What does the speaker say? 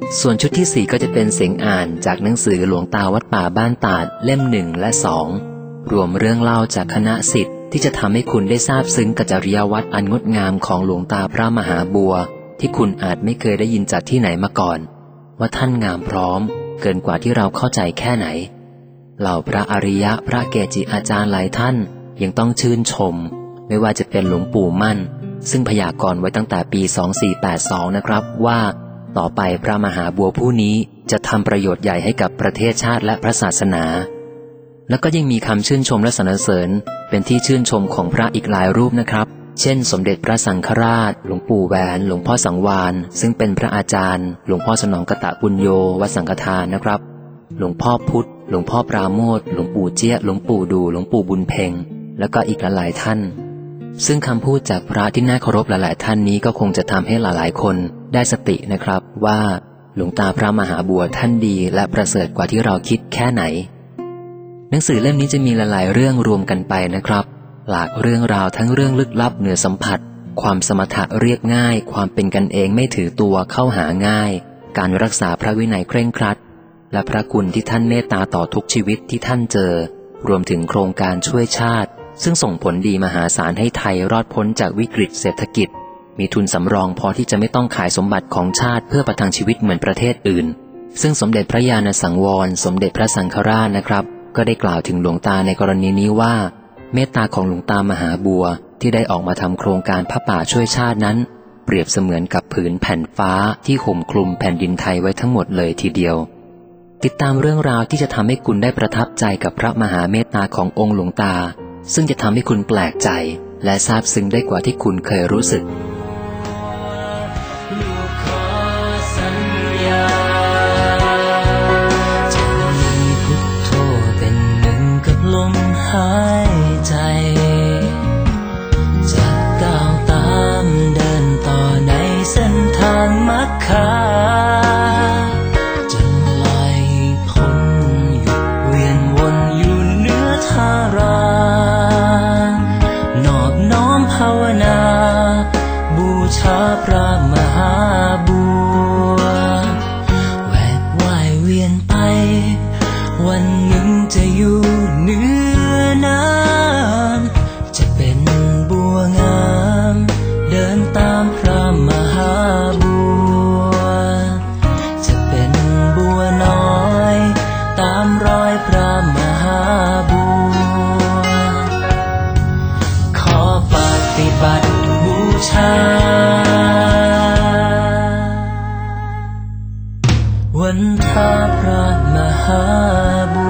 ส่วนชุดที่ 4ก็จะเป็นเสียงอ่านจากหนังสือหลวงตาวัดป่าบ้านตาดเล่ม 1 และ 2รวมเรื่องเล่าจากคณะศิษย์ที่จะทำให้คุณได้ทราบซึ้งกับจริยวัตรอันงดงามของหลวงตาพระมหาบัวที่คุณอาจไม่เคยได้ยินจากที่ไหนมาก่อนว่าท่านงามพร้อมเกินกว่าที่เราเข้าใจแค่ไหนเหล่าพระอริยะพระเกจิอาจารย์หลายท่านยังต้องชื่นชมไม่ว่าจะเป็นหลวงปู่มั่นซึ่งพยากรณ์ไว้ตั้งแต่ปี 2482 นะครับว่าต่อไปพระมหาบัวผู้นี้จะทำประโยชน์ใหญ่ให้กับประเทศชาติและพระศาสนาแล้วก็ยังมีคำชื่นชมและสรรเสริญเป็นที่ชื่นชมของพระอีกหลายรูปนะครับเช่นสมเด็จพระสังฆราชหลวงปู่แหวนหลวงพ่อสังวาลซึ่งเป็นพระอาจารย์หลวงพ่อสนองกตปุญโญวัดสังฆทานนะครับหลวงพ่อพุธหลวงพ่อปราโมทย์หลวงปู่เจี๊ยหลวงปู่ดูหลวงปู่บุญเพ็งแล้วก็อีกหลายท่านซึ่งคำพูดจากพระที่น่าเคารพหลายๆท่านนี้ก็คงจะทำให้หลายๆคนได้สตินะครับว่าหลวงตาพระมหาบัวท่านดีและประเสริฐกว่าที่เราคิดแค่ไหนหนังสือเล่มนี้จะมีหลายๆเรื่องรวมกันไปนะครับหลากเรื่องราวทั้งเรื่องลึกลับเหนือสัมผัสความสมถะเรียบง่ายความเป็นกันเองไม่ถือตัวเข้าหาง่ายการรักษาพระวินัยเคร่งครัดและพระคุณที่ท่านเมตตาต่อทุกชีวิตที่ท่านเจอรวมถึงโครงการช่วยชาติซึ่งส่งผลดีมหาศาลให้ไทยรอดพ้นจากวิกฤตเศรษฐกิจมีทุนสำรองพอที่จะไม่ต้องขายสมบัติของชาติเพื่อประทังชีวิตเหมือนประเทศอื่นซึ่งสมเด็จพระญาณสังวรสมเด็จพระสังฆราชนะครับก็ได้กล่าวถึงหลวงตาในกรณีนี้ว่าเมตตาของหลวงตามหาบัวที่ได้ออกมาทำโครงการพระป่าช่วยชาตินั้นเปรียบเสมือนกับผืนแผ่นฟ้าที่ห่มคลุมแผ่นดินไทยไว้ทั้งหมดเลยทีเดียวติดตามเรื่องราวที่จะทำให้คุณได้ประทับใจกับพระมหาเมตตาขององค์หลวงตาซึ่งจะทำให้คุณแปลกใจและซาบซึ้งได้กว่าที่คุณเคยรู้สึกลมหายใจจะก้าวตามเดินต่อในเส้นทางมรรคาจะลอยพ้นหยุดเวียนวนอยู่เนื้อทารานอบน้อมภาวนาบูชาพระมหาบัวแหวกว่ายเวียนไปวันหนึ่งจะอยู่เหนือน้ำจะเป็นบัวงามเดินตามพระมหาบัวจะเป็นบัวน้อยตามรอยพระมหาบัวขอปฏิบัติบูชาวันทาพระมหาบัว